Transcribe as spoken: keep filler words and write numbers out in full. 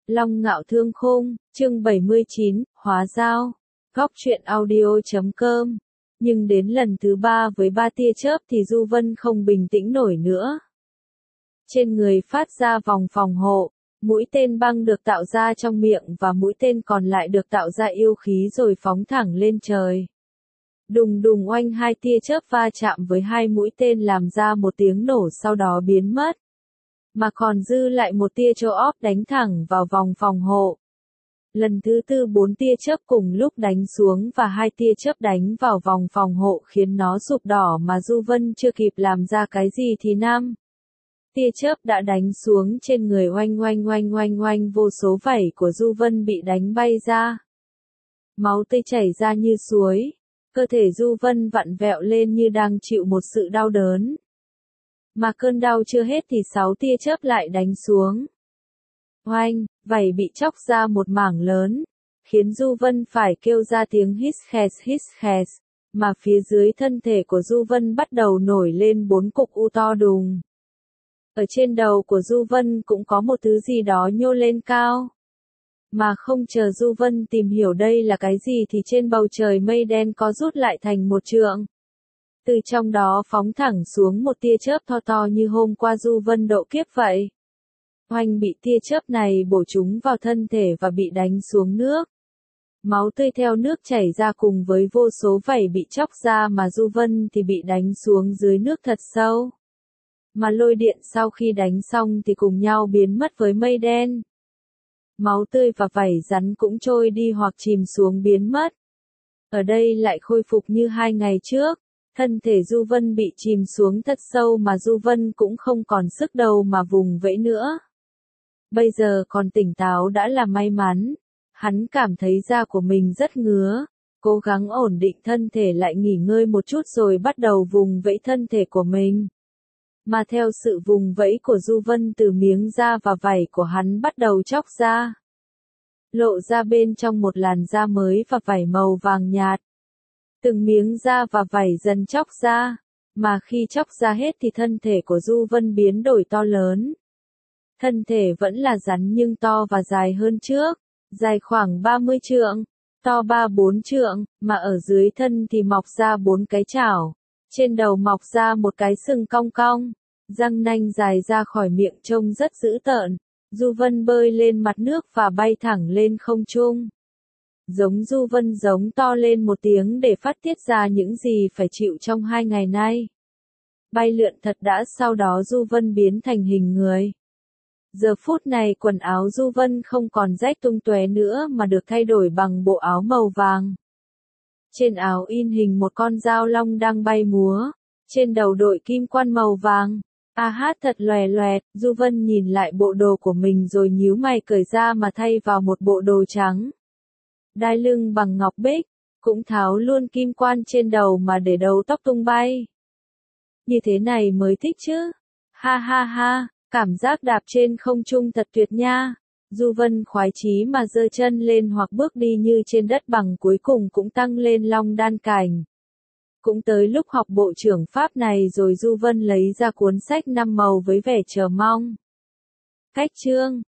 Long Ngạo Thương Khung, chương bảy mươi chín, Hóa Giao, Góc truyện audio chấm com. Nhưng đến lần thứ ba với ba tia chớp thì Du Vân không bình tĩnh nổi nữa. Trên người phát ra vòng phòng hộ, mũi tên băng được tạo ra trong miệng và mũi tên còn lại được tạo ra yêu khí rồi phóng thẳng lên trời. Đùng đùng oanh, hai tia chớp va chạm với hai mũi tên làm ra một tiếng nổ sau đó biến mất. Mà còn dư lại một tia châu óp đánh thẳng vào vòng phòng hộ. Lần thứ tư bốn tia chớp cùng lúc đánh xuống và hai tia chớp đánh vào vòng phòng hộ khiến nó sụp đỏ mà Du Vân chưa kịp làm ra cái gì thì năm tia chớp đã đánh xuống trên người, oanh oanh oanh oanh oanh, vô số vảy của Du Vân bị đánh bay ra. Máu tươi chảy ra như suối, cơ thể Du Vân vặn vẹo lên như đang chịu một sự đau đớn. Mà cơn đau chưa hết thì sáu tia chớp lại đánh xuống. Oanh, vảy bị chóc ra một mảng lớn, khiến Du Vân phải kêu ra tiếng hít khẹt hít khẹt, mà phía dưới thân thể của Du Vân bắt đầu nổi lên bốn cục u to đùng. Ở trên đầu của Du Vân cũng có một thứ gì đó nhô lên cao. Mà không chờ Du Vân tìm hiểu đây là cái gì thì trên bầu trời mây đen có rút lại thành một trượng. Từ trong đó phóng thẳng xuống một tia chớp to to như hôm qua Du Vân độ kiếp vậy. Oanh, bị tia chớp này bổ trúng vào thân thể và bị đánh xuống nước. Máu tươi theo nước chảy ra cùng với vô số vảy bị chóc ra, mà Du Vân thì bị đánh xuống dưới nước thật sâu. Mà lôi điện sau khi đánh xong thì cùng nhau biến mất với mây đen. Máu tươi và vảy rắn cũng trôi đi hoặc chìm xuống biến mất. Ở đây lại khôi phục như hai ngày trước. Thân thể Du Vân bị chìm xuống thật sâu mà Du Vân cũng không còn sức đầu mà vùng vẫy nữa. Bây giờ còn tỉnh táo đã là may mắn. Hắn cảm thấy da của mình rất ngứa, cố gắng ổn định thân thể lại nghỉ ngơi một chút rồi bắt đầu vùng vẫy thân thể của mình. Mà theo sự vùng vẫy của Du Vân, từ miếng da và vảy của hắn bắt đầu chóc ra. Lộ ra bên trong một làn da mới và vảy màu vàng nhạt. Từng miếng da và vảy dần chóc ra, mà khi chóc ra hết thì thân thể của Du Vân biến đổi to lớn. Thân thể vẫn là rắn nhưng to và dài hơn trước, dài khoảng ba mươi trượng, to ba bốn trượng, mà ở dưới thân thì mọc ra bốn cái chảo, trên đầu mọc ra một cái sừng cong cong, răng nanh dài ra khỏi miệng trông rất dữ tợn. Du Vân bơi lên mặt nước và bay thẳng lên không trung. Giống Du Vân giống to lên một tiếng để phát tiết ra những gì phải chịu trong hai ngày nay. Bay lượn thật đã, sau đó Du Vân biến thành hình người. Giờ phút này quần áo Du Vân không còn rách tung tóe nữa mà được thay đổi bằng bộ áo màu vàng. Trên áo in hình một con dao long đang bay múa, trên đầu đội kim quan màu vàng. A hát thật lòe loẹt. Du Vân nhìn lại bộ đồ của mình rồi nhíu mày cởi ra mà thay vào một bộ đồ trắng. Đai lưng bằng ngọc bích, cũng tháo luôn kim quan trên đầu mà để đầu tóc tung bay. Như thế này mới thích chứ. Ha ha ha, cảm giác đạp trên không trung thật tuyệt nha. Du Vân khoái chí mà giơ chân lên hoặc bước đi như trên đất bằng, cuối cùng cũng tăng lên long đan cảnh. Cũng tới lúc học bộ trưởng pháp này rồi. Du Vân lấy ra cuốn sách năm màu với vẻ chờ mong. Cách chương